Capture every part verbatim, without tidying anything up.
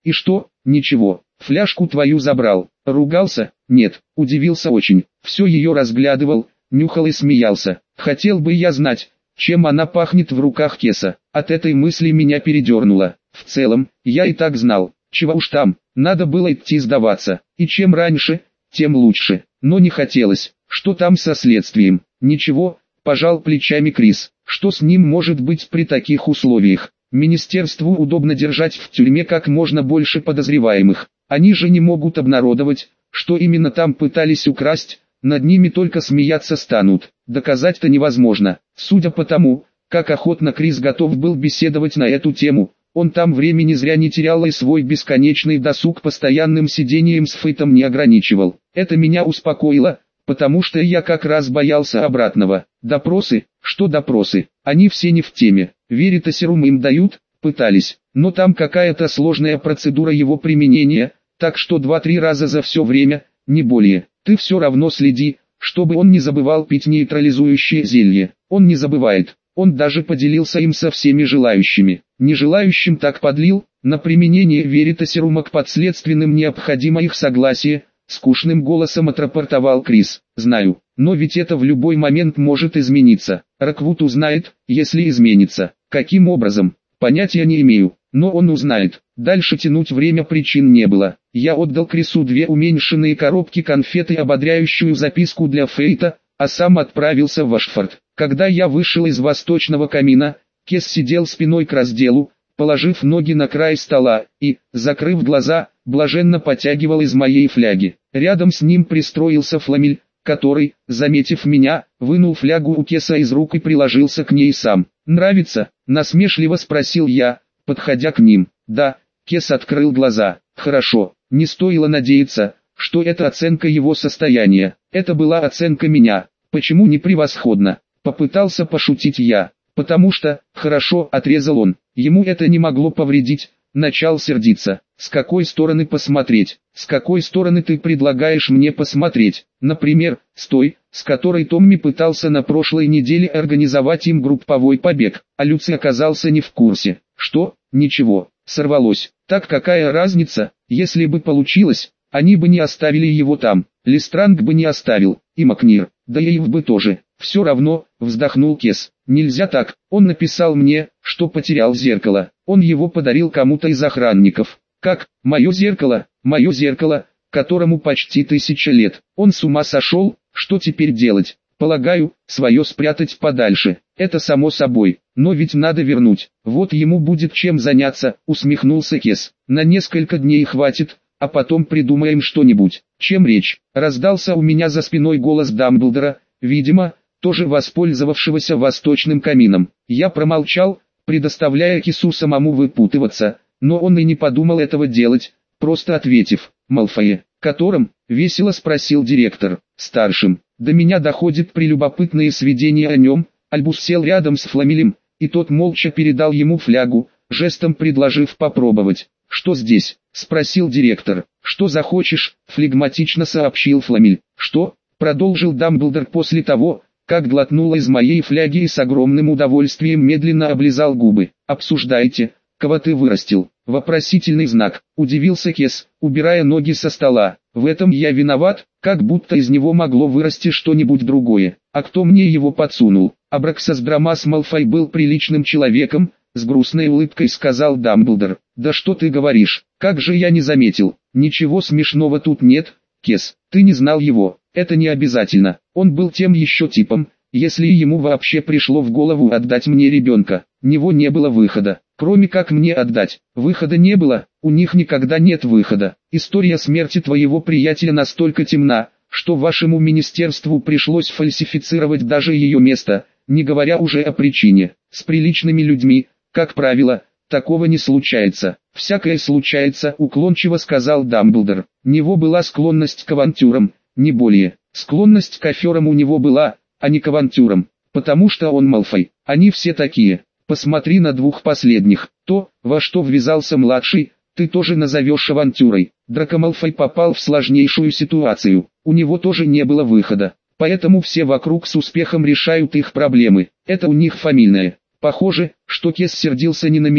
И что? Ничего. Фляжку твою забрал. Ругался? Нет. Удивился очень. Все ее разглядывал, нюхал и смеялся. Хотел бы я знать, чем она пахнет в руках Кеса. От этой мысли меня передернуло. В целом, я и так знал. Чего уж там, надо было идти сдаваться. И чем раньше, тем лучше. Но не хотелось. Что там со следствием? Ничего, пожал плечами Крис. Что с ним может быть при таких условиях? Министерству удобно держать в тюрьме как можно больше подозреваемых. Они же не могут обнародовать, что именно там пытались украсть, над ними только смеяться станут. Доказать-то невозможно. Судя по тому, как охотно Крис готов был беседовать на эту тему, он там времени зря не терял и свой бесконечный досуг постоянным сидением с Фейтом не ограничивал. Это меня успокоило, потому что я как раз боялся обратного. Допросы? Что допросы? Они все не в теме. Веритасерум им дают? Пытались. Но там какая-то сложная процедура его применения, так что два-три раза за все время, не более. Ты все равно следи, чтобы он не забывал пить нейтрализующее зелье. Он не забывает. Он даже поделился им со всеми желающими. Не желающим так подлил, на применение веритасерума к подследственным необходимо их согласие, скучным голосом отрапортовал Крис. Знаю, но ведь это в любой момент может измениться. Роквуд узнает, если изменится. Каким образом? Понятия не имею, но он узнает. Дальше тянуть время причин не было. Я отдал Крису две уменьшенные коробки конфет и ободряющую записку для Фейта, а сам отправился в Ашфорд. Когда я вышел из восточного камина, Кес сидел спиной к разделу, положив ноги на край стола, и, закрыв глаза, блаженно потягивал из моей фляги. Рядом с ним пристроился Фламель, который, заметив меня, вынул флягу у Кеса из рук и приложился к ней сам. «Нравится?» – насмешливо спросил я, подходя к ним. «Да», – Кес открыл глаза. «Хорошо, не стоило надеяться, что это оценка его состояния. Это была оценка меня. Почему не превосходно?» Попытался пошутить я. «Потому что, хорошо», – отрезал он. Ему это не могло повредить. Начал сердиться. «С какой стороны посмотреть? С какой стороны ты предлагаешь мне посмотреть? Например, с той, с которой Томми пытался на прошлой неделе организовать им групповой побег, а Люци оказался не в курсе». «Что? Ничего, сорвалось. Так какая разница, если бы получилось, они бы не оставили его там, Листранг бы не оставил, и Макнир, да и Ив бы тоже. Все равно», вздохнул Кес. «Нельзя так, он написал мне, что потерял зеркало, он его подарил кому-то из охранников». «Как? Мое зеркало? Мое зеркало, которому почти тысяча лет. Он с ума сошел? Что теперь делать? Полагаю, свое спрятать подальше. Это само собой, но ведь надо вернуть. Вот ему будет чем заняться», усмехнулся Кес. «На несколько дней хватит, а потом придумаем что-нибудь». «Чем речь?» Раздался у меня за спиной голос Дамблдора, видимо, тоже воспользовавшегося восточным камином. Я промолчал, предоставляя Кесу самому выпутываться, но он и не подумал этого делать, просто ответив: «Малфое, которым?» — весело спросил директор. «Старшим. До меня доходит прелюбопытные сведения о нем». Альбус сел рядом с Фламелем, и тот молча передал ему флягу, жестом предложив попробовать. «Что здесь?» — спросил директор. «Что захочешь», — флегматично сообщил Фламель. «Что?» — продолжил Дамблдор после того, как глотнул из моей фляги и с огромным удовольствием медленно облизал губы. «Обсуждайте, кого ты вырастил?» Вопросительный знак. Удивился Кес, убирая ноги со стола. «В этом я виноват, как будто из него могло вырасти что-нибудь другое. А кто мне его подсунул?» «Абраксас Драмас Малфой был приличным человеком», с грустной улыбкой сказал Дамблдор. «Да что ты говоришь, как же я не заметил. Ничего смешного тут нет, Кес, ты не знал его. Это не обязательно. Он был тем еще типом, если ему вообще пришло в голову отдать мне ребенка. Него не было выхода. Кроме как мне отдать. Выхода не было, у них никогда нет выхода. История смерти твоего приятеля настолько темна, что вашему министерству пришлось фальсифицировать даже ее место, не говоря уже о причине. С приличными людьми, как правило, такого не случается». «Всякое случается», уклончиво сказал Дамблдор. «У него была склонность к авантюрам, не более. Склонность к аферам у него была, а не к авантюрам, потому что он Малфой. Они все такие. Посмотри на двух последних. То, во что ввязался младший, ты тоже назовешь авантюрой. Драко Малфой попал в сложнейшую ситуацию. У него тоже не было выхода. Поэтому все вокруг с успехом решают их проблемы. Это у них фамильное. Похоже, что Кес сердился не на меня,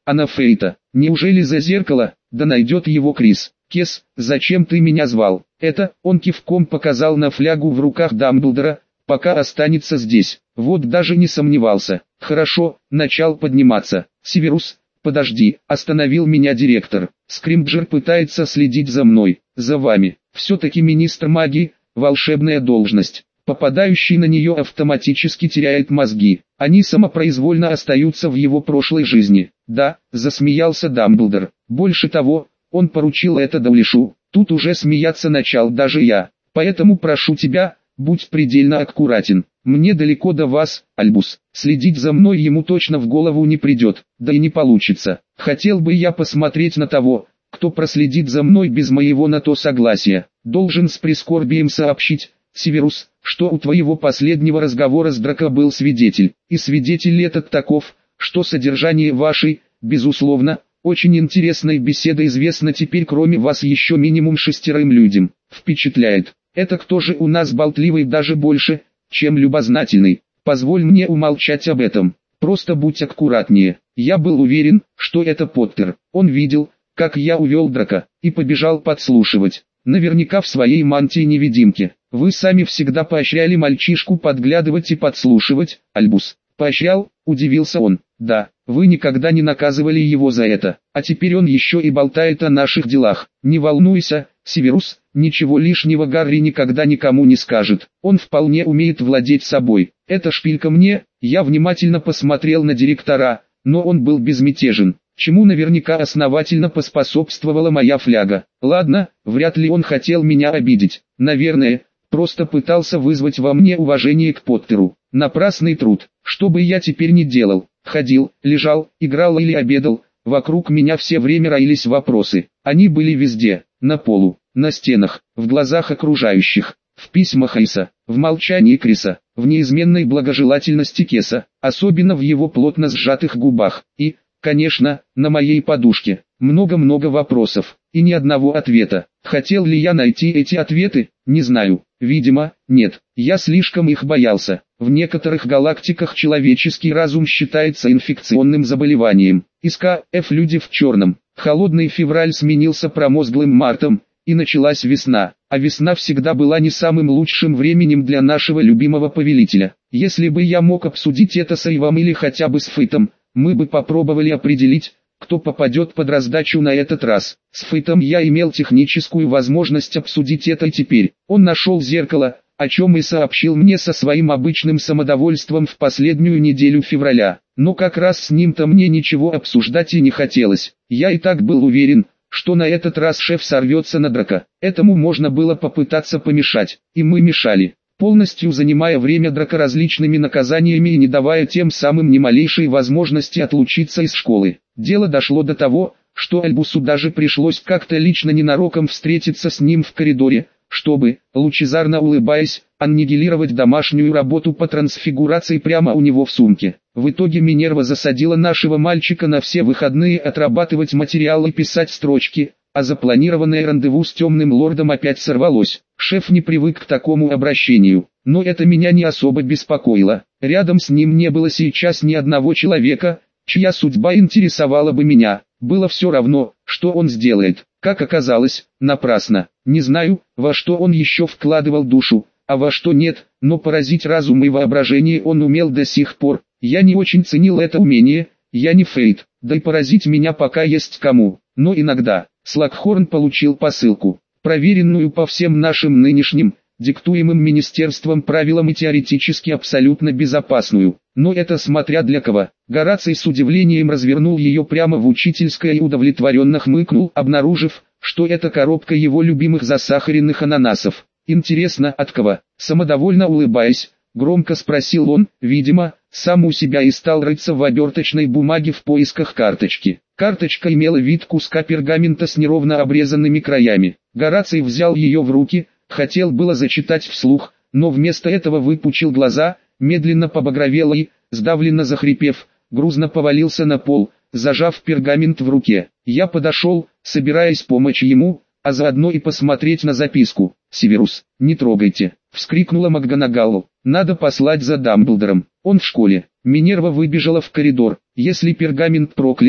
Она Фейта. Неужели за зеркало? Да найдет его Крис. Кес, зачем ты меня звал? Это, он кивком показал на флягу в руках Дамблдора, пока останется здесь. Вот даже не сомневался. Хорошо, начал подниматься. Северус, подожди, остановил меня директор. Скримджер пытается следить за мной, за вами. Все-таки министр магии, волшебная должность. Попадающий на нее автоматически теряет мозги. Они самопроизвольно остаются в его прошлой жизни. Да, засмеялся Дамблдор. Больше того, он поручил это Даулишу. Тут уже смеяться начал даже я. Поэтому прошу тебя, будь предельно аккуратен. Мне далеко до вас, Альбус. Следить за мной ему точно в голову не придет, да и не получится. Хотел бы я посмотреть на того, кто проследит за мной без моего на то согласия. Должен с прискорбием сообщить, Северус, что у твоего последнего разговора с Драко был свидетель. И свидетель этот таков, что содержание вашей, безусловно, очень интересной беседы известно теперь кроме вас еще минимум шестерым людям. Впечатляет. Это кто же у нас болтливый даже больше, чем любознательный? Позволь мне умолчать об этом. Просто будь аккуратнее. Я был уверен, что это Поттер. Он видел, как я увел Драко, и побежал подслушивать. Наверняка в своей мантии-невидимке. Вы сами всегда поощряли мальчишку подглядывать и подслушивать, Альбус. Поощрял, удивился он. Да, вы никогда не наказывали его за это, а теперь он еще и болтает о наших делах. Не волнуйся, Северус, ничего лишнего Гарри никогда никому не скажет. Он вполне умеет владеть собой. Это шпилька мне. Я внимательно посмотрел на директора, но он был безмятежен, чему наверняка основательно поспособствовала моя фляга. Ладно, вряд ли он хотел меня обидеть. Наверное, просто пытался вызвать во мне уважение к Поттеру. Напрасный труд. Что бы я теперь ни делал, ходил, лежал, играл или обедал, вокруг меня все время роились вопросы. Они были везде, на полу, на стенах, в глазах окружающих, в письмах Айса, в молчании Криса, в неизменной благожелательности Кеса, особенно в его плотно сжатых губах, и, конечно, на моей подушке. Много-много вопросов, и ни одного ответа. Хотел ли я найти эти ответы? Не знаю. Видимо, нет. Я слишком их боялся. В некоторых галактиках человеческий разум считается инфекционным заболеванием. Из К Ф люди в черном. Холодный февраль сменился промозглым мартом, и началась весна. А весна всегда была не самым лучшим временем для нашего любимого повелителя. Если бы я мог обсудить это с Эйвом или хотя бы с Фейтом, мы бы попробовали определить, кто попадет под раздачу на этот раз. С Фейтом я имел техническую возможность обсудить это и теперь. Он нашел зеркало, о чем и сообщил мне со своим обычным самодовольством в последнюю неделю февраля. Но как раз с ним-то мне ничего обсуждать и не хотелось. Я и так был уверен, что на этот раз шеф сорвется на Драко. Этому можно было попытаться помешать, и мы мешали, полностью занимая время Драко различными наказаниями и не давая тем самым ни малейшей возможности отлучиться из школы. Дело дошло до того, что Альбусу даже пришлось как-то лично ненароком встретиться с ним в коридоре, чтобы, лучезарно улыбаясь, аннигилировать домашнюю работу по трансфигурации прямо у него в сумке. В итоге Минерва засадила нашего мальчика на все выходные отрабатывать материал и писать строчки, а запланированное рандеву с темным лордом опять сорвалось. Шеф не привык к такому обращению, но это меня не особо беспокоило. Рядом с ним не было сейчас ни одного человека, чья судьба интересовала бы меня. Было все равно, что он сделает. Как оказалось, напрасно. Не знаю, во что он еще вкладывал душу, а во что нет, но поразить разум и воображение он умел до сих пор. Я не очень ценил это умение, я не Фейт, да и поразить меня пока есть кому. Но иногда Слакхорн получил посылку, проверенную по всем нашим нынешним, диктуемым министерством правилам и теоретически абсолютно безопасную. Но это смотря для кого. Гораций с удивлением развернул ее прямо в учительской и удовлетворенно хмыкнул, обнаружив, что это коробка его любимых засахаренных ананасов. Интересно, от кого? Самодовольно улыбаясь, громко спросил он, видимо, сам у себя и стал рыться в оберточной бумаге в поисках карточки. Карточка имела вид куска пергамента с неровно обрезанными краями. Гораций взял ее в руки, хотел было зачитать вслух, но вместо этого выпучил глаза, медленно побагровел и, сдавленно захрипев, грузно повалился на пол, зажав пергамент в руке. Я подошел, собираясь помочь ему, а заодно и посмотреть на записку. «Северус, не трогайте!» — вскрикнула МакГонагалл. «Надо послать за Дамблдором. Он в школе». Минерва выбежала в коридор. «Если пергамент проклят,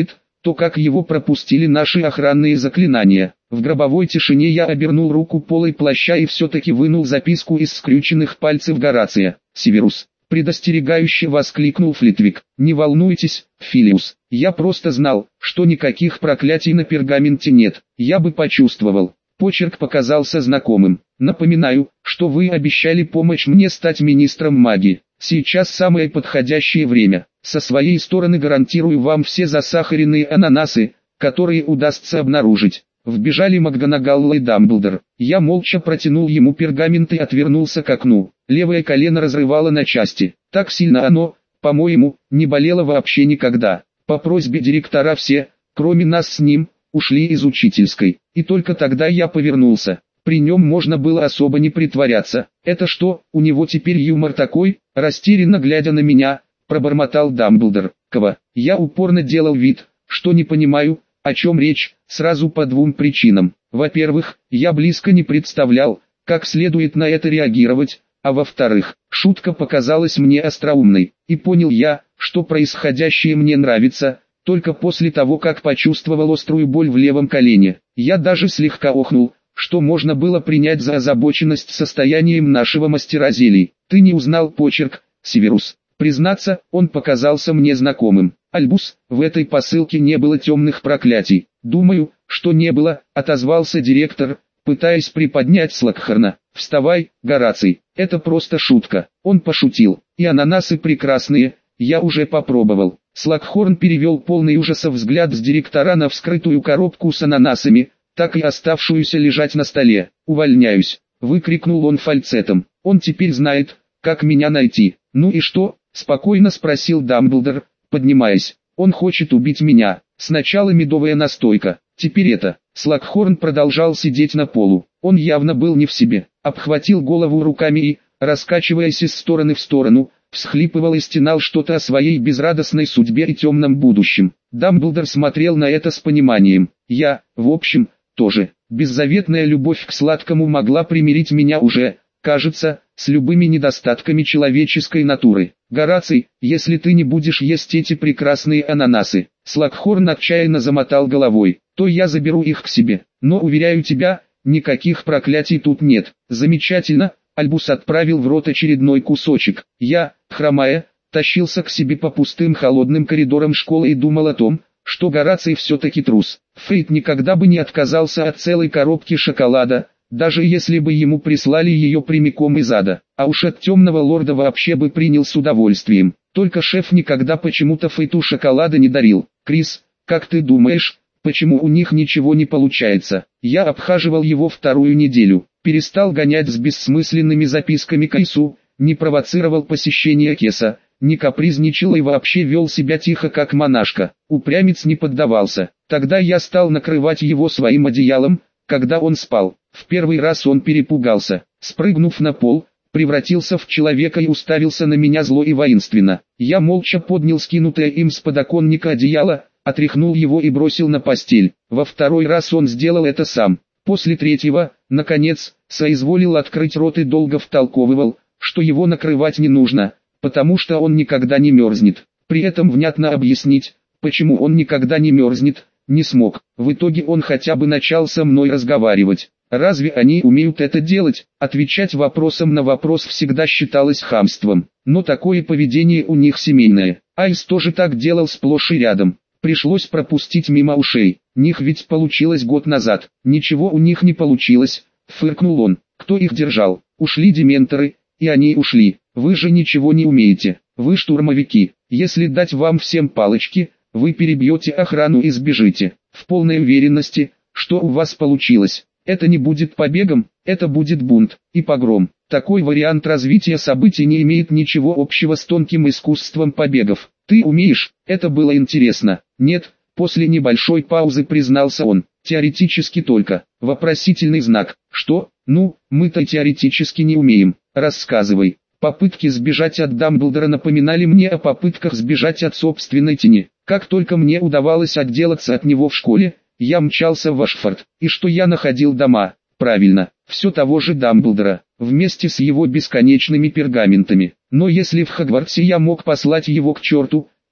то как его пропустили наши охранные заклинания. В гробовой тишине я обернул руку полой плаща и все-таки вынул записку из скрюченных пальцев Горация. «Северус», — предостерегающе воскликнул Флитвик. «Не волнуйтесь, Филиус, я просто знал, что никаких проклятий на пергаменте нет, я бы почувствовал». Почерк показался знакомым. «Напоминаю, что вы обещали помочь мне стать министром магии. Сейчас самое подходящее время. Со своей стороны гарантирую вам все засахаренные ананасы, которые удастся обнаружить». Вбежали МакГонагалл и Дамблдор. Я молча протянул ему пергамент и отвернулся к окну. Левое колено разрывало на части. Так сильно оно, по-моему, не болело вообще никогда. По просьбе директора все, кроме нас с ним, ушли из учительской. И только тогда я повернулся. При нем можно было особо не притворяться. «Это что, у него теперь юмор такой?» Растерянно глядя на меня, пробормотал Дамблдор. «Ква». Я упорно делал вид, что не понимаю, о чем речь, сразу по двум причинам. Во-первых, я близко не представлял, как следует на это реагировать, а во-вторых, шутка показалась мне остроумной, и понял я, что происходящее мне нравится, только после того, как почувствовал острую боль в левом колене. Я даже слегка охнул, что можно было принять за озабоченность состоянием нашего мастера зелий. «Ты не узнал почерк, Северус?» Признаться, он показался мне знакомым. «Альбус, в этой посылке не было темных проклятий». «Думаю, что не было», — отозвался директор, пытаясь приподнять Слакхорна. «Вставай, Гораций, это просто шутка». Он пошутил. «И ананасы прекрасные, я уже попробовал». Слакхорн перевел полный ужаса взгляд с директора на вскрытую коробку с ананасами, так и оставшуюся лежать на столе. «Увольняюсь», — выкрикнул он фальцетом. «Он теперь знает, как меня найти». «Ну и что?» — спокойно спросил Дамблдор, поднимаясь. «Он хочет убить меня. Сначала медовая настойка, теперь это». Слакхорн продолжал сидеть на полу. Он явно был не в себе. Обхватил голову руками и, раскачиваясь из стороны в сторону, всхлипывал и стенал что-то о своей безрадостной судьбе и темном будущем. Дамблдор смотрел на это с пониманием. Я, в общем, тоже. Беззаветная любовь к сладкому могла примирить меня уже, кажется, с любыми недостатками человеческой натуры. Гораций, если ты не будешь есть эти прекрасные ананасы, Слакхорн отчаянно замотал головой, то я заберу их к себе. Но уверяю тебя, никаких проклятий тут нет. Замечательно. Альбус отправил в рот очередной кусочек. Я, хромая, тащился к себе по пустым холодным коридорам школы и думал о том, что Гораций все-таки трус. Фейт никогда бы не отказался от целой коробки шоколада, даже если бы ему прислали ее прямиком из ада. А уж от темного лорда вообще бы принял с удовольствием. Только шеф никогда почему-то Фейту шоколада не дарил. «Крис, как ты думаешь, почему у них ничего не получается?» Я обхаживал его вторую неделю. Перестал гонять с бессмысленными записками к Ису, не провоцировал посещение Кеса, не капризничал и вообще вел себя тихо как монашка. Упрямец не поддавался. Тогда я стал накрывать его своим одеялом, когда он спал. В первый раз он перепугался. Спрыгнув на пол, превратился в человека и уставился на меня зло и воинственно. Я молча поднял скинутое им с подоконника одеяло, отряхнул его и бросил на постель. Во второй раз он сделал это сам. После третьего, наконец, соизволил открыть рот и долго втолковывал, что его накрывать не нужно, потому что он никогда не мерзнет. При этом внятно объяснить, почему он никогда не мерзнет, не смог. В итоге он хотя бы начал со мной разговаривать. Разве они умеют это делать? Отвечать вопросом на вопрос всегда считалось хамством. Но такое поведение у них семейное. Айс тоже так делал сплошь и рядом. Пришлось пропустить мимо ушей. Них ведь получилось год назад. Ничего у них не получилось, фыркнул он. Кто их держал? Ушли дементоры, и они ушли. Вы же ничего не умеете. Вы штурмовики. Если дать вам всем палочки, вы перебьете охрану и сбежите. В полной уверенности, что у вас получилось. Это не будет побегом, это будет бунт и погром. Такой вариант развития событий не имеет ничего общего с тонким искусством побегов. Ты умеешь? Это было интересно. Нет, после небольшой паузы признался он. Теоретически только. Вопросительный знак. Что? Ну, мы-то теоретически не умеем. Рассказывай. Попытки сбежать от Дамблдора напоминали мне о попытках сбежать от собственной тени. Как только мне удавалось отделаться от него в школе, я мчался в Ашфорд. И что я находил дома? Правильно, все того же Дамблдора, вместе с его бесконечными пергаментами. Но если в Хогвартсе я мог послать его к черту,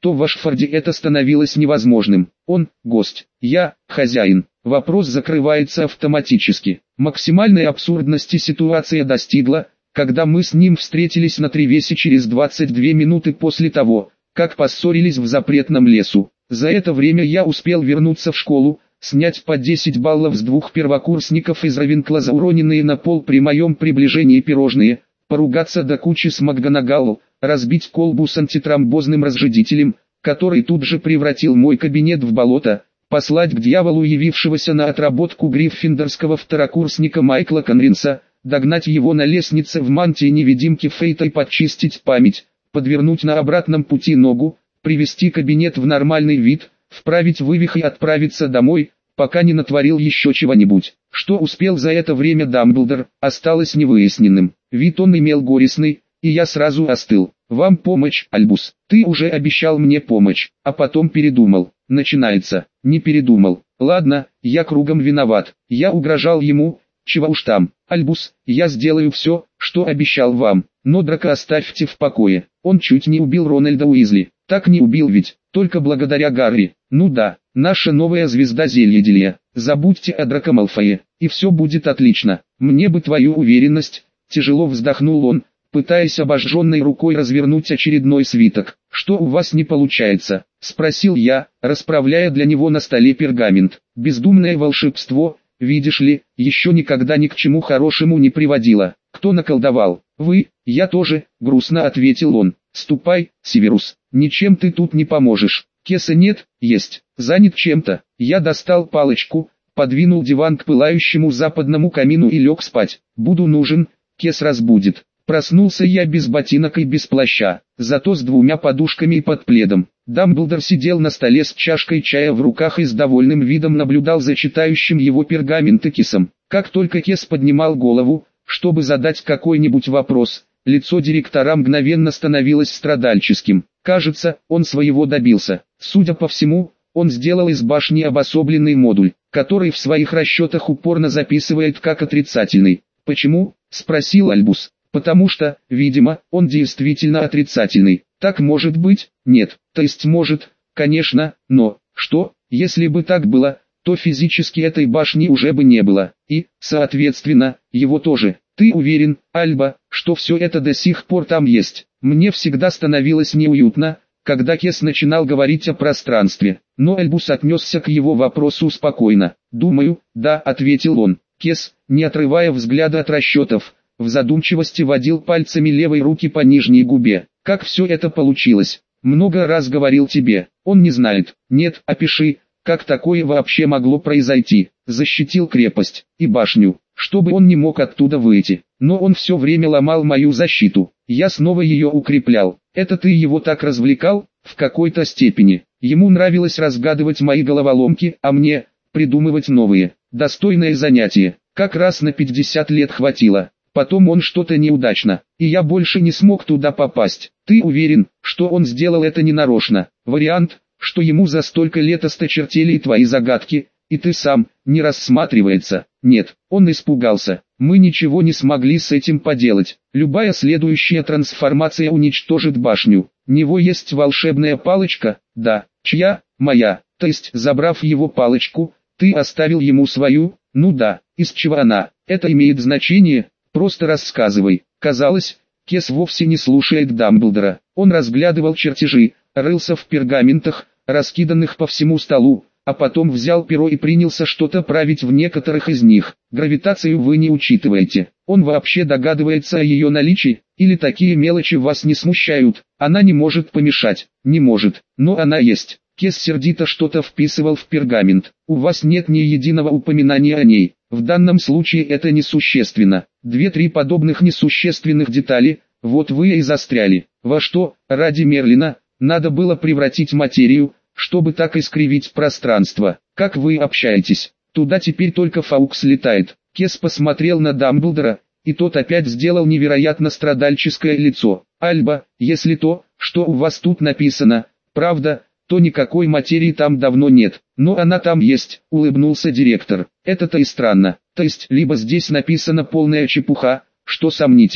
то в Ашфорде это становилось невозможным. Он – гость, я – хозяин. Вопрос закрывается автоматически. Максимальной абсурдности ситуация достигла, когда мы с ним встретились на Тревесе через двадцать две минуты после того, как поссорились в запретном лесу. За это время я успел вернуться в школу, снять по десять баллов с двух первокурсников из Равенкла за уроненные на пол при моем приближении пирожные, поругаться до кучи с МакГонагалл, разбить колбу с антитромбозным разжидителем, который тут же превратил мой кабинет в болото, послать к дьяволу явившегося на отработку гриффиндорского второкурсника Майкла Конринса, догнать его на лестнице в мантии невидимки Фейта и подчистить память, подвернуть на обратном пути ногу, привести кабинет в нормальный вид, вправить вывих и отправиться домой, пока не натворил еще чего-нибудь. Что успел за это время Дамблдор, осталось невыясненным. Вид он имел горестный, и я сразу остыл. «Вам помощь, Альбус. Ты уже обещал мне помощь, а потом передумал». Начинается. Не передумал. Ладно, я кругом виноват. Я угрожал ему, чего уж там. Альбус, я сделаю все, что обещал вам. Но Драка оставьте в покое. Он чуть не убил Рональда Уизли. Так не убил ведь, только благодаря Гарри. Ну да, наша новая звезда зельеделия. Забудьте о Драко Малфое, и все будет отлично. Мне бы твою уверенность. Тяжело вздохнул он, пытаясь обожженной рукой развернуть очередной свиток. «Что у вас не получается?» – спросил я, расправляя для него на столе пергамент. «Бездумное волшебство, видишь ли, еще никогда ни к чему хорошему не приводило. Кто наколдовал?» «Вы, я тоже», – грустно ответил он. «Ступай, Северус, ничем ты тут не поможешь. Кеса нет, есть, занят чем-то». Я достал палочку, подвинул диван к пылающему западному камину и лег спать. «Буду нужен, Кес разбудит». Проснулся я без ботинок и без плаща, зато с двумя подушками и под пледом. Дамблдор сидел на столе с чашкой чая в руках и с довольным видом наблюдал за читающим его пергаменты Кесом. Как только Кес поднимал голову, чтобы задать какой-нибудь вопрос, лицо директора мгновенно становилось страдальческим. Кажется, он своего добился. Судя по всему, он сделал из башни обособленный модуль, который в своих расчетах упорно записывает как отрицательный. «Почему?» – спросил Альбус. «Потому что, видимо, он действительно отрицательный. Так может быть? Нет. То есть может, конечно, но, что, если бы так было, то физически этой башни уже бы не было, и, соответственно, его тоже. Ты уверен, Альба, что все это до сих пор там есть?» Мне всегда становилось неуютно, когда Кес начинал говорить о пространстве, но Альбус отнесся к его вопросу спокойно. «Думаю, да», — ответил он. Кес, не отрывая взгляда от расчетов, в задумчивости водил пальцами левой руки по нижней губе. «Как все это получилось? Много раз говорил тебе. Он не знает. Нет, опиши, как такое вообще могло произойти. Защитил крепость и башню, чтобы он не мог оттуда выйти. Но он все время ломал мою защиту. Я снова ее укреплял. Это ты его так развлекал?» «В какой-то степени. Ему нравилось разгадывать мои головоломки, а мне – придумывать новые. Достойное занятие. Как раз на пятьдесят лет хватило. Потом он что-то неудачно, и я больше не смог туда попасть. Ты уверен, что он сделал это ненарочно? Вариант, что ему за столько лет осточертели и твои загадки, и ты сам, не рассматривается. Нет, он испугался. Мы ничего не смогли с этим поделать. Любая следующая трансформация уничтожит башню. У него есть волшебная палочка? Да. Чья? Моя. То есть, забрав его палочку, ты оставил ему свою? Ну да. Из чего она? Это имеет значение? Просто рассказывай». Казалось, Кес вовсе не слушает Дамблдора. Он разглядывал чертежи, рылся в пергаментах, раскиданных по всему столу, а потом взял перо и принялся что-то править в некоторых из них. «Гравитацию вы не учитываете. Он вообще догадывается о ее наличии, или такие мелочи вас не смущают? Она не может помешать». «Не может, но она есть». Кес сердито что-то вписывал в пергамент. «У вас нет ни единого упоминания о ней. В данном случае это несущественно. Две-три подобных несущественных детали, вот вы и застряли. Во что, ради Мерлина, надо было превратить материю, чтобы так искривить пространство? Как вы общаетесь? Туда теперь только Фаукс летает». Кес посмотрел на Дамблдора, и тот опять сделал невероятно страдальческое лицо. «Альба, если то, что у вас тут написано, правда, то никакой материи там давно нет. Но она там есть», — улыбнулся директор. «Это-то и странно. То есть, либо здесь написана полная чепуха, что сомнительно.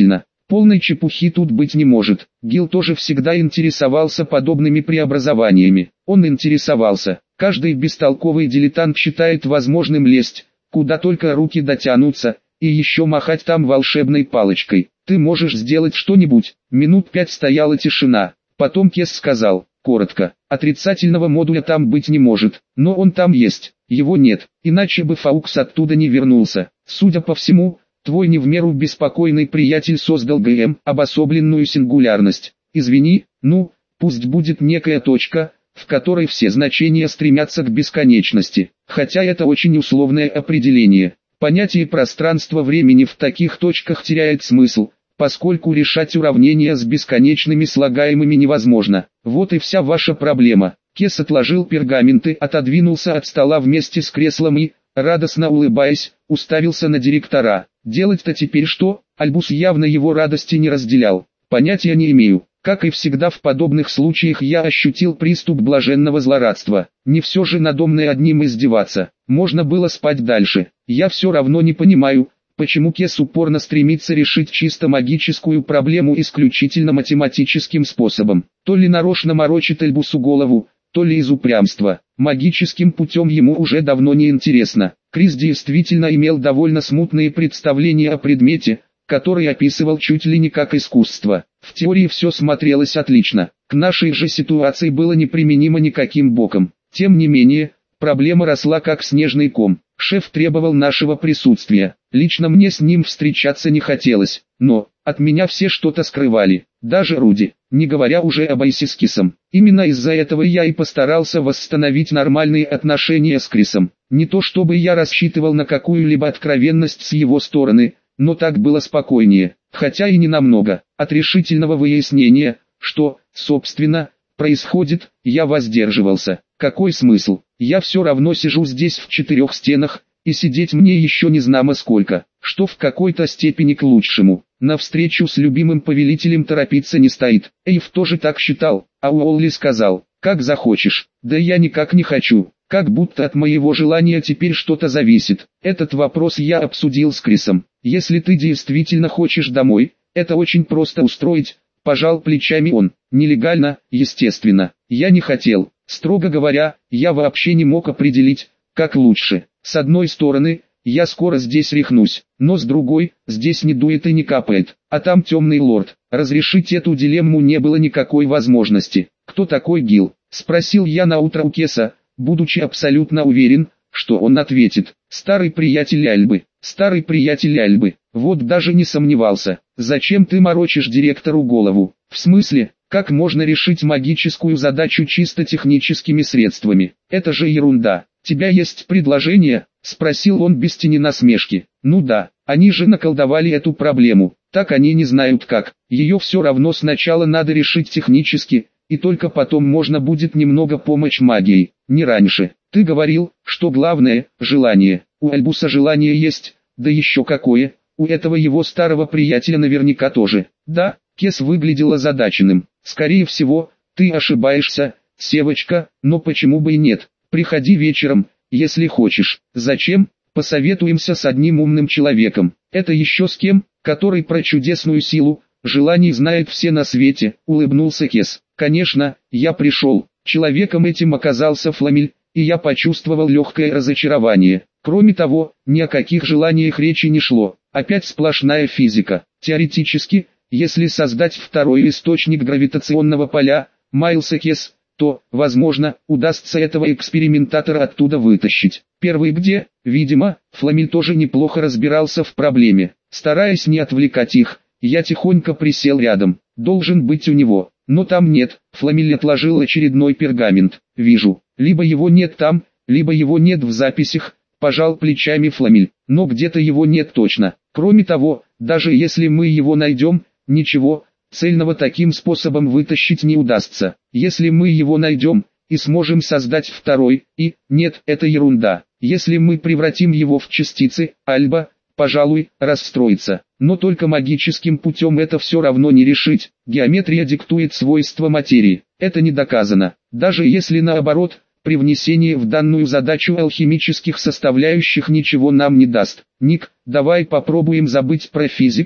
Полной чепухи тут быть не может. Гил тоже всегда интересовался подобными преобразованиями. Он интересовался. Каждый бестолковый дилетант считает возможным лезть, куда только руки дотянутся, и еще махать там волшебной палочкой. Ты можешь сделать что-нибудь? Минут пять стояла тишина. Потом Кес сказал, коротко, отрицательного модуля там быть не может, но он там есть, его нет, иначе бы Фаукс оттуда не вернулся. Судя по всему, твой не в меру беспокойный приятель создал ГМ, обособленную сингулярность. Извини, ну, пусть будет некая точка, в которой все значения стремятся к бесконечности, хотя это очень условное определение. Понятие пространства-времени в таких точках теряет смысл, поскольку решать уравнения с бесконечными слагаемыми невозможно. Вот и вся ваша проблема. Кес отложил пергаменты, отодвинулся от стола вместе с креслом и, радостно улыбаясь, уставился на директора. Делать-то теперь что? Альбус явно его радости не разделял. Понятия не имею. Как и всегда в подобных случаях я ощутил приступ блаженного злорадства. Не все же надо мной одним издеваться. Можно было спать дальше. Я все равно не понимаю, почему Кес упорно стремится решить чисто магическую проблему исключительно математическим способом. То ли нарочно морочит Альбусу голову, то ли из упрямства. Магическим путем ему уже давно не интересно. Крис действительно имел довольно смутные представления о предмете, который описывал чуть ли не как искусство. В теории все смотрелось отлично, к нашей же ситуации было неприменимо никаким боком. Тем не менее, проблема росла как снежный ком. Шеф требовал нашего присутствия. Лично мне с ним встречаться не хотелось, но от меня все что-то скрывали, даже Руди, не говоря уже об Айсе с Кисом. Именно из-за этого я и постарался восстановить нормальные отношения с Крисом. Не то чтобы я рассчитывал на какую-либо откровенность с его стороны, но так было спокойнее, хотя и не намного. От решительного выяснения, что, собственно, происходит, я воздерживался. Какой смысл? Я все равно сижу здесь в четырех стенах, и сидеть мне еще не знамо сколько, что в какой-то степени к лучшему. На встречу с любимым повелителем торопиться не стоит. Эйв тоже так считал, а Уолли сказал, как захочешь. Да я никак не хочу, как будто от моего желания теперь что-то зависит. Этот вопрос я обсудил с Крисом. Если ты действительно хочешь домой, это очень просто устроить, пожал плечами он. Нелегально, естественно, я не хотел. Строго говоря, я вообще не мог определить, как лучше. С одной стороны, я скоро здесь рехнусь, но с другой, здесь не дует и не капает, а там темный лорд. Разрешить эту дилемму не было никакой возможности. «Кто такой Гил?» – спросил я наутро у Кеса, будучи абсолютно уверен, что он ответит. «Старый приятель Альбы, старый приятель Альбы». Вот даже не сомневался. «Зачем ты морочишь директору голову?» «В смысле, как можно решить магическую задачу чисто техническими средствами? Это же ерунда. Тебя есть предложение?» – спросил он без тени насмешки. «Ну да, они же наколдовали эту проблему, так они не знают как. Ее все равно сначала надо решить технически, и только потом можно будет немного помочь магией, не раньше. Ты говорил, что главное – желание. У Альбуса желание есть, да еще какое, у этого его старого приятеля наверняка тоже». «Да». Кес выглядел озадаченным. «Скорее всего, ты ошибаешься, Севочка, но почему бы и нет? Приходи вечером, если хочешь». «Зачем?» «Посоветуемся с одним умным человеком». «Это еще с кем?» «Который про чудесную силу, желаний знает все на свете», — улыбнулся Кес. «Конечно, я пришел. Человеком этим оказался Фламель, и я почувствовал легкое разочарование. Кроме того, ни о каких желаниях речи не шло. Опять сплошная физика. Теоретически, если создать второй источник гравитационного поля, Майлса Кес, то, возможно, удастся этого экспериментатора оттуда вытащить. Первый где, видимо, Фламель тоже неплохо разбирался в проблеме. Стараясь не отвлекать их, я тихонько присел рядом. Должен быть у него, но там нет. Фламель отложил очередной пергамент. Вижу, либо его нет там, либо его нет в записях, пожал плечами Фламель. Но где-то его нет точно. Кроме того, даже если мы его найдем, ничего цельного таким способом вытащить не удастся. Если мы его найдем и сможем создать второй, и, нет, это ерунда. Если мы превратим его в частицы, Альба, пожалуй, расстроится. Но только магическим путем это все равно не решить. Геометрия диктует свойства материи. Это не доказано. Даже если наоборот, при внесении в данную задачу алхимических составляющих ничего нам не даст. Ник, давай попробуем забыть про физику.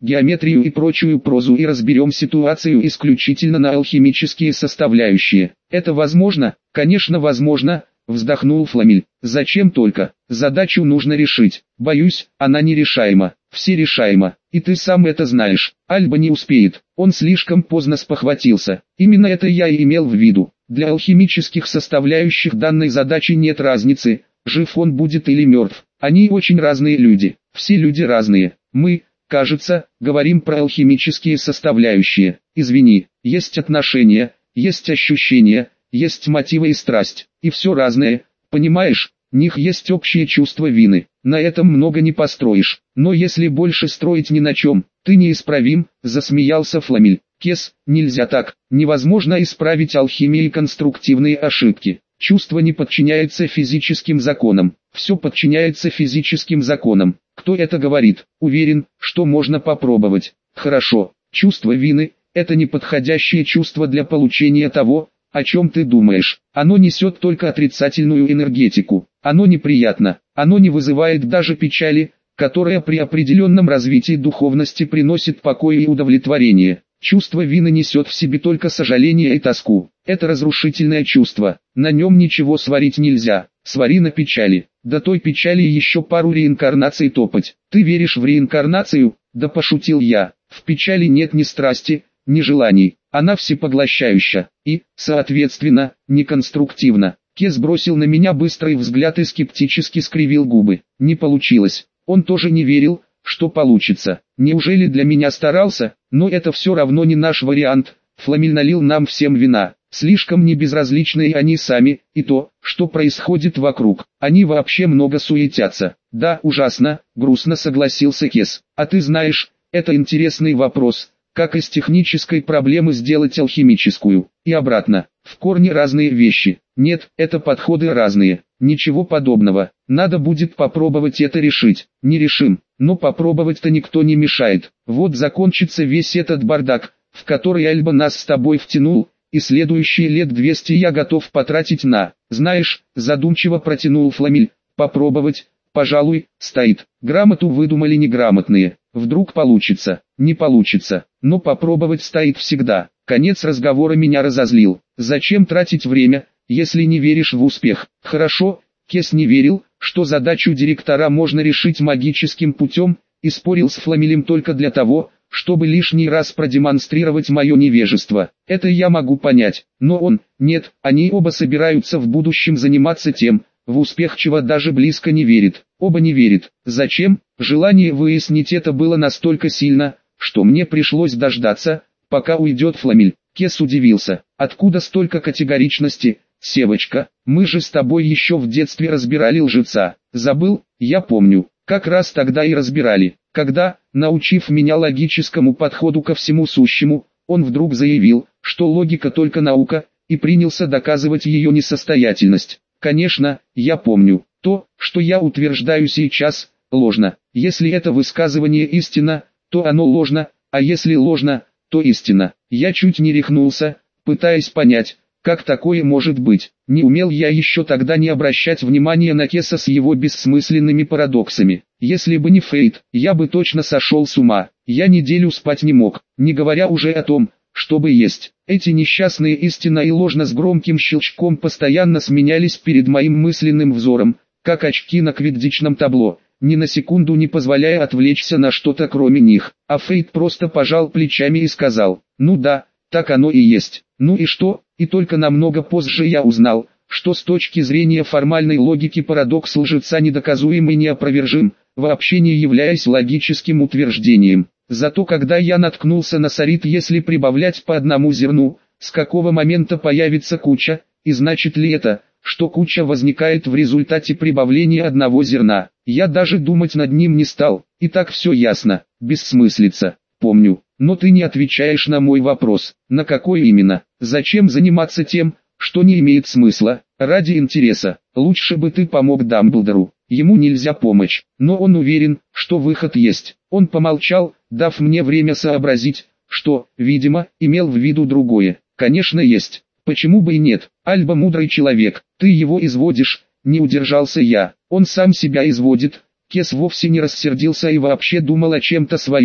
геометрию и прочую прозу и разберем ситуацию исключительно на алхимические составляющие. Это возможно? Конечно возможно, вздохнул Фламель. Зачем только? Задачу нужно решить. Боюсь, она нерешаема. Все решаемо. И ты сам это знаешь. Альба не успеет. Он слишком поздно спохватился. Именно это я и имел в виду. Для алхимических составляющих данной задачи нет разницы, жив он будет или мертв. Они очень разные люди. Все люди разные. Мы, кажется, говорим про алхимические составляющие. Извини, есть отношения, есть ощущения, есть мотивы и страсть. И все разное, понимаешь? В них есть общее чувство вины. На этом много не построишь. Но если больше строить ни на чем, ты неисправим, засмеялся Фламель. Кес, нельзя так. Невозможно исправить алхимией конструктивные ошибки. Чувство не подчиняется физическим законам. Все подчиняется физическим законам. Кто это говорит? Уверен, что можно попробовать. Хорошо. Чувство вины – это неподходящее чувство для получения того, о чем ты думаешь. Оно несет только отрицательную энергетику. Оно неприятно. Оно не вызывает даже печали, которая при определенном развитии духовности приносит покой и удовлетворение. Чувство вины несет в себе только сожаление и тоску. Это разрушительное чувство. На нем ничего сварить нельзя. Свари на печали. До той печали еще пару реинкарнаций топать. Ты веришь в реинкарнацию? Да пошутил я. В печали нет ни страсти, ни желаний. Она всепоглощающая. И, соответственно, неконструктивна. Кес бросил на меня быстрый взгляд и скептически скривил губы. Не получилось. Он тоже не верил, что получится. Неужели для меня старался? Но это все равно не наш вариант. Фламель налил нам всем вина. Слишком небезразличны и они сами, и то, что происходит вокруг. Они вообще много суетятся. Да, ужасно, грустно согласился Кес. А ты знаешь, это интересный вопрос. Как из технической проблемы сделать алхимическую? И обратно. В корне разные вещи. Нет, это подходы разные. Ничего подобного. Надо будет попробовать это решить. Не решим. Но попробовать-то никто не мешает. Вот закончится весь этот бардак, в который Альба нас с тобой втянул, и следующие лет двести я готов потратить на, знаешь, задумчиво протянул Фламель, попробовать, пожалуй, стоит. Грамоту выдумали неграмотные. Вдруг получится, не получится, но попробовать стоит всегда. Конец разговора меня разозлил. Зачем тратить время, если не веришь в успех? Хорошо, Кес не верил, что задачу директора можно решить магическим путем, и спорил с Фламелем только для того, чтобы лишний раз продемонстрировать мое невежество. Это я могу понять, но он, нет, они оба собираются в будущем заниматься тем, в успех чего даже близко не верит. Оба не верят. Зачем? Желание выяснить это было настолько сильно, что мне пришлось дождаться, пока уйдет Фламель. Кес удивился. Откуда столько категоричности? Севочка, мы же с тобой еще в детстве разбирали лжеца. Забыл? Я помню. Как раз тогда и разбирали. Когда, научив меня логическому подходу ко всему сущему, он вдруг заявил, что логика только наука, и принялся доказывать ее несостоятельность. Конечно, я помню. То, что я утверждаю сейчас, ложно. Если это высказывание истина, то оно ложно, а если ложно, то истина. Я чуть не рехнулся, пытаясь понять, как такое может быть. Не умел я еще тогда не обращать внимания на Кеса с его бессмысленными парадоксами. Если бы не Фейт, я бы точно сошел с ума. Я неделю спать не мог, не говоря уже о том, чтобы есть. Эти несчастные истина и ложно с громким щелчком постоянно сменялись перед моим мысленным взором, как очки на квиддичном табло, ни на секунду не позволяя отвлечься на что-то кроме них. А Фейт просто пожал плечами и сказал: «Ну да, так оно и есть». Ну и что? И только намного позже я узнал, что с точки зрения формальной логики парадокс лжеца недоказуем и неопровержим, вообще не являясь логическим утверждением. Зато когда я наткнулся на сорит, если прибавлять по одному зерну, с какого момента появится куча, и значит ли это, что куча возникает в результате прибавления одного зерна, я даже думать над ним не стал, и так все ясно, бессмыслица, помню. Но ты не отвечаешь на мой вопрос. На какой именно? Зачем заниматься тем, что не имеет смысла? Ради интереса. Лучше бы ты помог Дамблдору. Ему нельзя помочь, но он уверен, что выход есть. Он помолчал, дав мне время сообразить, что, видимо, имел в виду другое. Конечно есть. Почему бы и нет? Альба мудрый человек. Ты его изводишь. Не удержался я. Он сам себя изводит. Кес вовсе не рассердился и вообще думал о чем-то своем,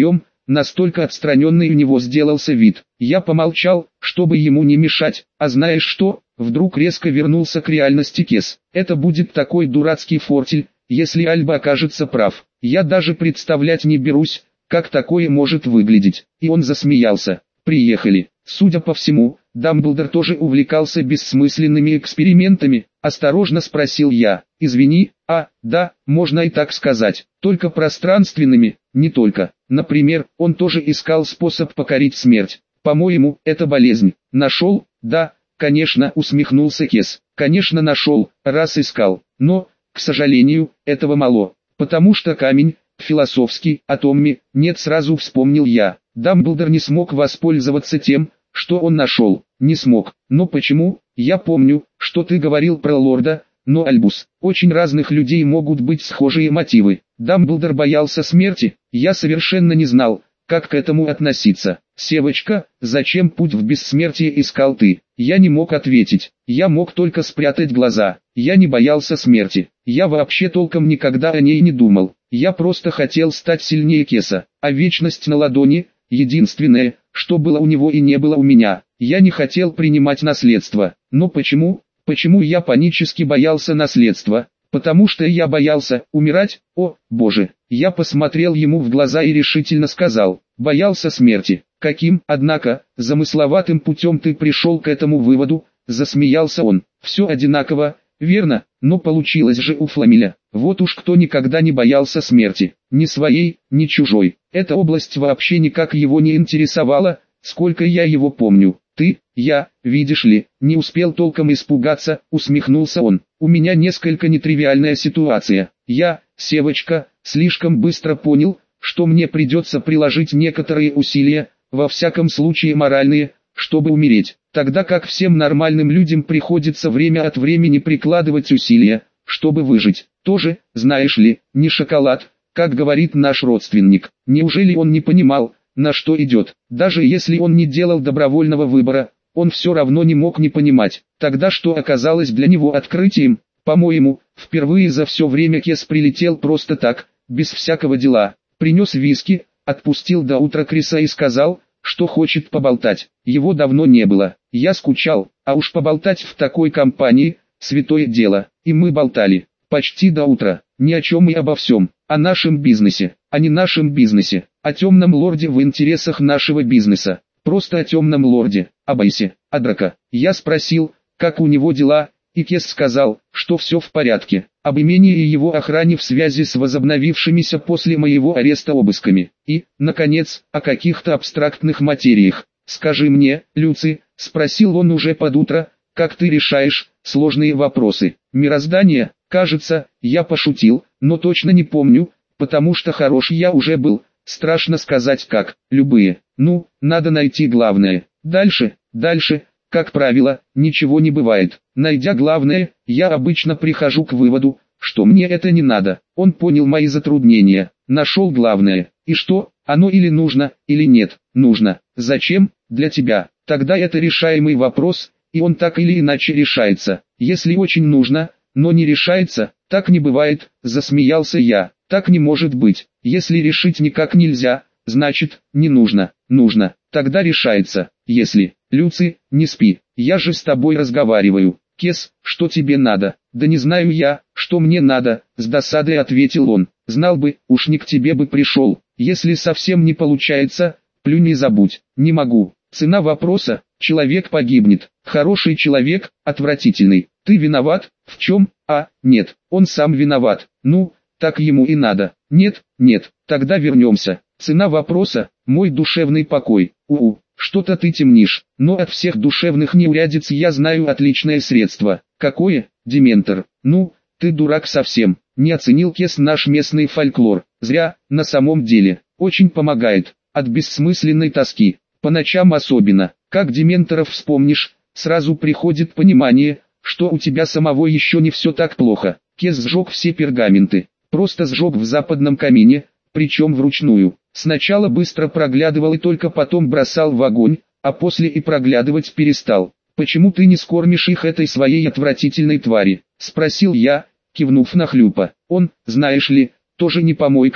настолько отстраненный у него сделался вид. Я помолчал, чтобы ему не мешать, а знаешь что, вдруг резко вернулся к реальности Кес. Это будет такой дурацкий фортель, если Альба окажется прав. Я даже представлять не берусь, как такое может выглядеть. И он засмеялся. Приехали. Судя по всему, Дамблдор тоже увлекался бессмысленными экспериментами. Осторожно спросил я. Извини, а, да, можно и так сказать. Только пространственными, не только. Например, он тоже искал способ покорить смерть. По-моему, это болезнь. Нашел? Да, конечно, усмехнулся Кес. Конечно нашел, раз искал. Но, к сожалению, этого мало. Потому что камень, философский, о Томми, нет, сразу вспомнил я. Дамблдор не смог воспользоваться тем, что он нашел. Не смог. Но почему? Я помню, что ты говорил про лорда, но Альбус. Очень разных людей могут быть схожие мотивы. Дамблдор боялся смерти. Я совершенно не знал, как к этому относиться. Севочка, зачем путь в бессмертие искал ты? Я не мог ответить. Я мог только спрятать глаза. Я не боялся смерти. Я вообще толком никогда о ней не думал. Я просто хотел стать сильнее Кеса. А вечность на ладони — единственное, что было у него и не было у меня. Я не хотел принимать наследство. Но почему? Почему я панически боялся наследства? Потому что я боялся умирать. О, Боже! Я посмотрел ему в глаза и решительно сказал: боялся смерти. Каким, однако, замысловатым путем ты пришел к этому выводу? Засмеялся он. Все одинаково, верно, но получилось же у Фламеля. Вот уж кто никогда не боялся смерти. Ни своей, ни чужой. Эта область вообще никак его не интересовала, сколько я его помню. Ты, я, видишь ли, не успел толком испугаться, усмехнулся он. У меня несколько нетривиальная ситуация. Я, Севочка, слишком быстро понял, что мне придется приложить некоторые усилия, во всяком случае моральные, чтобы умереть. Тогда как всем нормальным людям приходится время от времени прикладывать усилия, чтобы выжить. Тоже, знаешь ли, не шоколад, как говорит наш родственник. Неужели он не понимал, на что идет? Даже если он не делал добровольного выбора, он все равно не мог не понимать. Тогда что оказалось для него открытием? По-моему, впервые за все время Кес прилетел просто так, без всякого дела. Принес виски, отпустил до утра Криса и сказал, что хочет поболтать. Его давно не было. Я скучал, а уж поболтать в такой компании – святое дело. И мы болтали. Почти до утра. Ни о чем и обо всем. О нашем бизнесе. А не нашем бизнесе. О темном лорде в интересах нашего бизнеса. Просто о темном лорде. О Байсе. О Драко. Я спросил, как у него дела, и Кес сказал, что все в порядке. Об имении и его охране в связи с возобновившимися после моего ареста обысками. И, наконец, о каких-то абстрактных материях. «Скажи мне, Люци», — спросил он уже под утро, — «как ты решаешь сложные вопросы? Мироздание?» Кажется, я пошутил, но точно не помню, потому что хорош я уже был. Страшно сказать как. Любые. Ну, надо найти главное. Дальше, дальше, как правило, ничего не бывает. Найдя главное, я обычно прихожу к выводу, что мне это не надо. Он понял мои затруднения. Нашел главное. И что? Оно или нужно, или нет? Нужно. Зачем? Для тебя. Тогда это решаемый вопрос, и он так или иначе решается. Если очень нужно, но не решается, так не бывает, засмеялся я. Так не может быть. Если решить никак нельзя, значит, не нужно. Нужно. Тогда решается. Если, Люци, не спи. Я же с тобой разговариваю. Кес, что тебе надо? Да не знаю я, что мне надо, с досадой ответил он. Знал бы, уж не к тебе бы пришел. Если совсем не получается, плюнь и забудь. Не могу. Цена вопроса: человек погибнет. Хороший человек, отвратительный. Ты виноват? В чем? А, нет, он сам виноват. Ну, так ему и надо. Нет, нет, тогда вернемся. Цена вопроса: мой душевный покой. У-у, что-то ты темнишь. Но от всех душевных неурядиц я знаю отличное средство. Какое? Дементор. Ну, ты дурак совсем. Не оценил Кес наш местный фольклор. Зря, на самом деле. Очень помогает. От бессмысленной тоски. По ночам особенно. Как дементоров вспомнишь, сразу приходит понимание, что у тебя самого еще не все так плохо. Кес сжег все пергаменты. Просто сжег в западном камине, причем вручную. Сначала быстро проглядывал и только потом бросал в огонь, а после и проглядывать перестал. «Почему ты не скормишь их этой своей отвратительной твари?» – спросил я, кивнув на Хлюпа. Он, знаешь ли, тоже не помойка,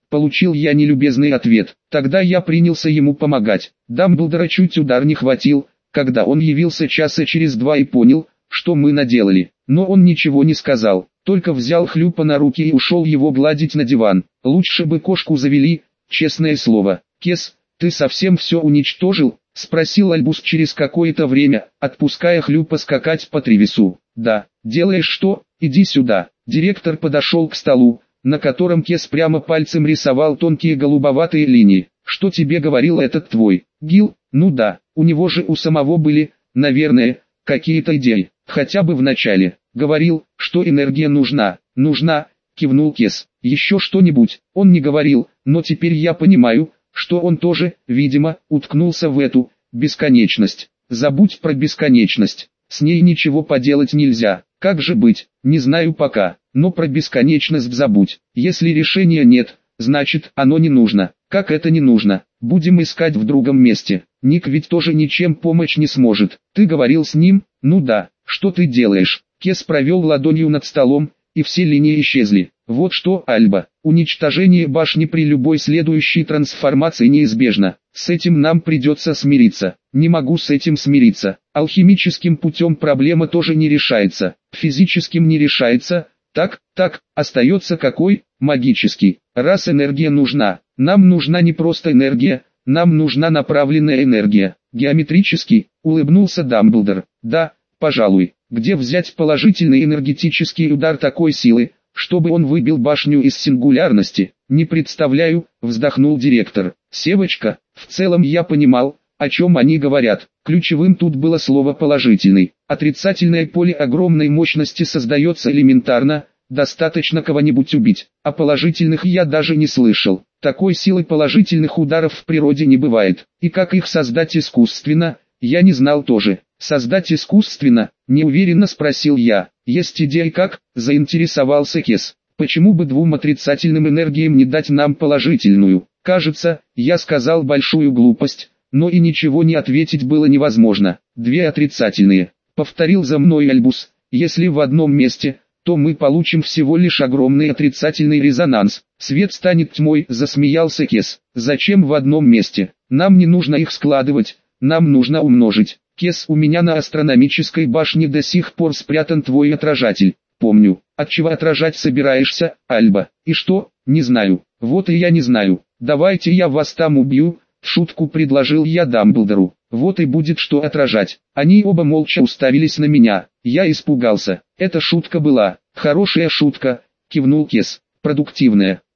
Получил я нелюбезный ответ. Тогда я принялся ему помогать. Дамблдора чуть удар не хватил, когда он явился часа через два и понял, что мы наделали. Но он ничего не сказал, только взял Хлюпа на руки и ушел его гладить на диван. Лучше бы кошку завели, честное слово. Кес, ты совсем все уничтожил? Спросил Альбус через какое-то время, отпуская Хлюпа скакать по Тревису. Да, делаешь что? Иди сюда. Директор подошел к столу, на котором Кес прямо пальцем рисовал тонкие голубоватые линии. Что тебе говорил этот твой Гил? Ну да, у него же у самого были, наверное, какие-то идеи, хотя бы в начале. Говорил, что энергия нужна. Нужна, кивнул Кес. Еще что-нибудь он не говорил, но теперь я понимаю, что он тоже, видимо, уткнулся в эту бесконечность. Забудь про бесконечность, с ней ничего поделать нельзя. Как же быть, не знаю пока, но про бесконечность забудь. Если решения нет, значит оно не нужно. Как это не нужно? Будем искать в другом месте. Ник ведь тоже ничем помочь не сможет. Ты говорил с ним? Ну да. Что ты делаешь? Кес провел ладонью над столом, и все линии исчезли. Вот что, Альба, уничтожение башни при любой следующей трансформации неизбежно. С этим нам придется смириться. Не могу с этим смириться. Алхимическим путем проблема тоже не решается. Физическим не решается. Так, так, остается какой? Магический. Раз энергия нужна, нам нужна не просто энергия, нам нужна направленная энергия. Геометрически, улыбнулся Дамблдор. Да, пожалуй. Где взять положительный энергетический удар такой силы, чтобы он выбил башню из сингулярности? Не представляю, вздохнул директор. Севочка, в целом я понимал, о чем они говорят. Ключевым тут было слово «положительный». Отрицательное поле огромной мощности создается элементарно, достаточно кого-нибудь убить. А положительных я даже не слышал. Такой силы положительных ударов в природе не бывает. И как их создать искусственно, я не знал тоже. Создать искусственно, неуверенно спросил я. Есть идея как? Заинтересовался Кес. Почему бы двум отрицательным энергиям не дать нам положительную? Кажется, я сказал большую глупость, но и ничего не ответить было невозможно. Две отрицательные. Повторил за мной Альбус. Если в одном месте, то мы получим всего лишь огромный отрицательный резонанс. Свет станет тьмой, засмеялся Кес. Зачем в одном месте? Нам не нужно их складывать, нам нужно умножить. Кес, у меня на астрономической башне до сих пор спрятан твой отражатель. Помню. От чего отражать собираешься, Альба? И что? Не знаю. Вот и я не знаю. Давайте я вас там убью, в шутку предложил я Дамблдору. Вот и будет что отражать. Они оба молча уставились на меня. Я испугался. Эта шутка была. Хорошая шутка, кивнул Кес. Продуктивная.